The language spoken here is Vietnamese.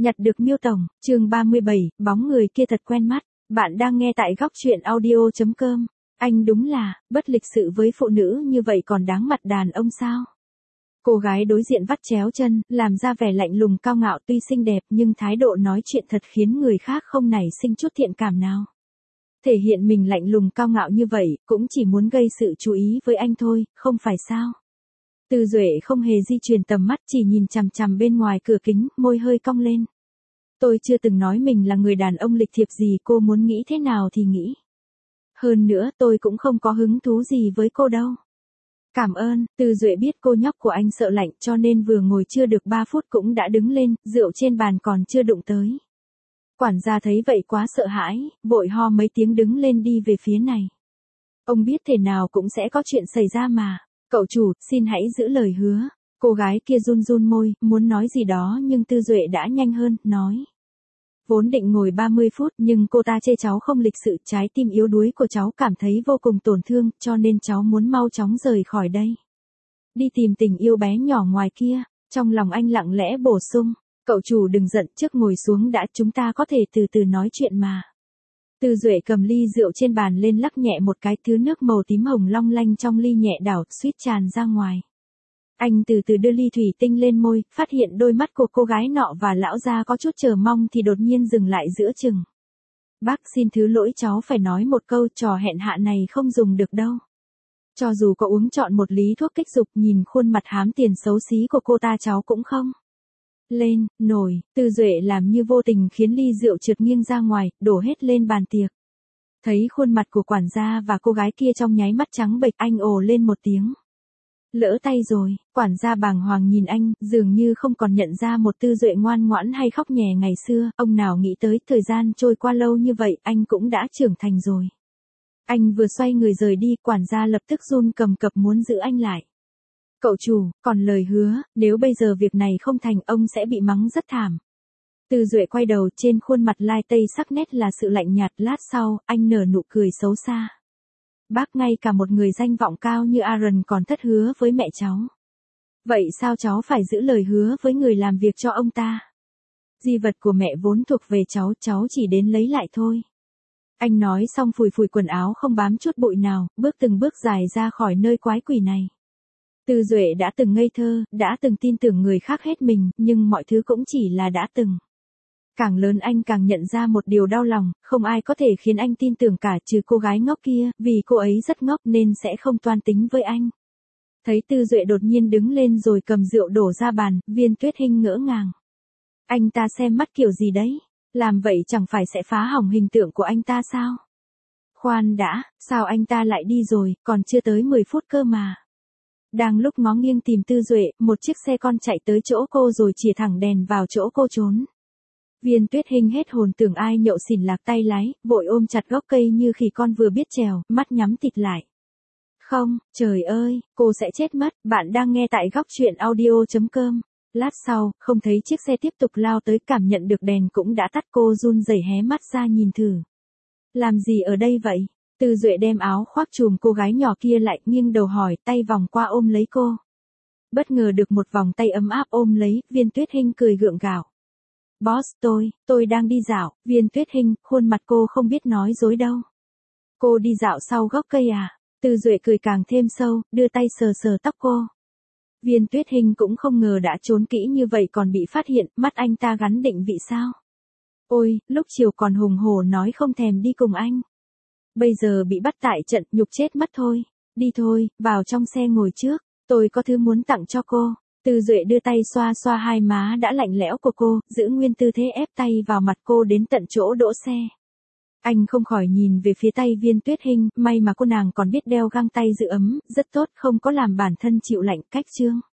Nhặt được Miêu Tổng, chương 37, bóng người kia thật quen mắt. Bạn đang nghe tại góc truyện audio.com. Anh đúng là, bất lịch sự với phụ nữ như vậy còn đáng mặt đàn ông sao? Cô gái đối diện vắt chéo chân, làm ra vẻ lạnh lùng cao ngạo, tuy xinh đẹp nhưng thái độ nói chuyện thật khiến người khác không nảy sinh chút thiện cảm nào. Thể hiện mình lạnh lùng cao ngạo như vậy, cũng chỉ muốn gây sự chú ý với anh thôi, không phải sao? Từ Duệ không hề di chuyển tầm mắt, chỉ nhìn chằm chằm bên ngoài cửa kính, môi hơi cong lên. Tôi chưa từng nói mình là người đàn ông lịch thiệp gì, cô muốn nghĩ thế nào thì nghĩ. Hơn nữa tôi cũng không có hứng thú gì với cô đâu. Cảm ơn. Từ Duệ biết cô nhóc của anh sợ lạnh cho nên vừa ngồi chưa được 3 phút cũng đã đứng lên, rượu trên bàn còn chưa đụng tới. Quản gia thấy vậy quá sợ hãi, vội ho mấy tiếng đứng lên đi về phía này. Ông biết thế nào cũng sẽ có chuyện xảy ra mà. Cậu chủ, xin hãy giữ lời hứa. Cô gái kia run run môi, muốn nói gì đó nhưng Tư Duệ đã nhanh hơn, nói. Vốn định ngồi 30 phút nhưng cô ta chê cháu không lịch sự, trái tim yếu đuối của cháu cảm thấy vô cùng tổn thương, cho nên cháu muốn mau chóng rời khỏi đây. Đi tìm tình yêu bé nhỏ ngoài kia. Trong lòng anh lặng lẽ bổ sung. Cậu chủ đừng giận, trước ngồi xuống đã, chúng ta có thể từ từ nói chuyện mà. Từ Duệ cầm ly rượu trên bàn lên lắc nhẹ một cái, thứ nước màu tím hồng long lanh trong ly nhẹ đảo, suýt tràn ra ngoài. Anh từ từ đưa ly thủy tinh lên môi, phát hiện đôi mắt của cô gái nọ và lão gia có chút chờ mong thì đột nhiên dừng lại giữa chừng. Bác xin thứ lỗi, cháu phải nói một câu, trò hẹn hạ này không dùng được đâu. Cho dù có uống trọn một lý thuốc kích dục, nhìn khuôn mặt hám tiền xấu xí của cô ta cháu cũng không lên nổi. Từ Duệ làm như vô tình khiến ly rượu trượt nghiêng ra ngoài, đổ hết lên bàn tiệc. Thấy khuôn mặt của quản gia và cô gái kia trong nháy mắt trắng bệch, anh ồ lên một tiếng. Lỡ tay rồi. Quản gia bàng hoàng nhìn anh, dường như không còn nhận ra một Tư Duệ ngoan ngoãn hay khóc nhè ngày xưa. Ông nào nghĩ tới thời gian trôi qua lâu như vậy, anh cũng đã trưởng thành rồi. Anh vừa xoay người rời đi, quản gia lập tức run cầm cập muốn giữ anh lại. Cậu chủ, còn lời hứa, nếu bây giờ việc này không thành, ông sẽ bị mắng rất thảm. Từ Duệ quay đầu, trên khuôn mặt lai tây sắc nét là sự lạnh nhạt, lát sau, anh nở nụ cười xấu xa. Bác, ngay cả một người danh vọng cao như Aaron còn thất hứa với mẹ cháu. Vậy sao cháu phải giữ lời hứa với người làm việc cho ông ta? Di vật của mẹ vốn thuộc về cháu, cháu chỉ đến lấy lại thôi. Anh nói xong phủi phủi quần áo không bám chút bụi nào, bước từng bước dài ra khỏi nơi quái quỷ này. Từ Duệ đã từng ngây thơ, đã từng tin tưởng người khác hết mình, nhưng mọi thứ cũng chỉ là đã từng. Càng lớn anh càng nhận ra một điều đau lòng, không ai có thể khiến anh tin tưởng cả trừ cô gái ngốc kia, vì cô ấy rất ngốc nên sẽ không toan tính với anh. Thấy Tư Duệ đột nhiên đứng lên rồi cầm rượu đổ ra bàn, Viên Tuyết Hinh ngỡ ngàng. Anh ta xem mắt kiểu gì đấy? Làm vậy chẳng phải sẽ phá hỏng hình tượng của anh ta sao? Khoan đã, sao anh ta lại đi rồi, còn chưa tới 10 phút cơ mà. Đang lúc ngó nghiêng tìm Tư Duệ, một chiếc xe con chạy tới chỗ cô rồi chìa thẳng đèn vào chỗ cô trốn. Viên Tuyết Hinh hết hồn tưởng ai nhậu xỉn lạc tay lái, vội ôm chặt gốc cây như khỉ con vừa biết trèo, mắt nhắm tịt lại. Không, trời ơi, cô sẽ chết mất. Bạn đang nghe tại góc truyện audio.com. Lát sau, không thấy chiếc xe tiếp tục lao tới, cảm nhận được đèn cũng đã tắt, cô run rẩy hé mắt ra nhìn thử. Làm gì ở đây vậy? Từ Duệ đem áo khoác trùm cô gái nhỏ kia lại, nghiêng đầu hỏi, tay vòng qua ôm lấy cô. Bất ngờ được một vòng tay ấm áp ôm lấy, Viên Tuyết Hinh cười gượng gạo. Boss, tôi đang đi dạo. Viên Tuyết Hinh, khuôn mặt cô không biết nói dối đâu. Cô đi dạo sau gốc cây à? Từ Duệ cười càng thêm sâu, đưa tay sờ sờ tóc cô. Viên Tuyết Hinh cũng không ngờ đã trốn kỹ như vậy còn bị phát hiện, mắt anh ta gắn định vị sao? Ôi, lúc chiều còn hùng hổ nói không thèm đi cùng anh. Bây giờ bị bắt tại trận, nhục chết mất thôi. Đi thôi, vào trong xe ngồi trước, tôi có thứ muốn tặng cho cô. Từ Duệ đưa tay xoa xoa hai má đã lạnh lẽo của cô, giữ nguyên tư thế ép tay vào mặt cô đến tận chỗ đỗ xe. Anh không khỏi nhìn về phía tay Viên Tuyết Hinh, may mà cô nàng còn biết đeo găng tay giữ ấm, rất tốt, không có làm bản thân chịu lạnh. Cách chương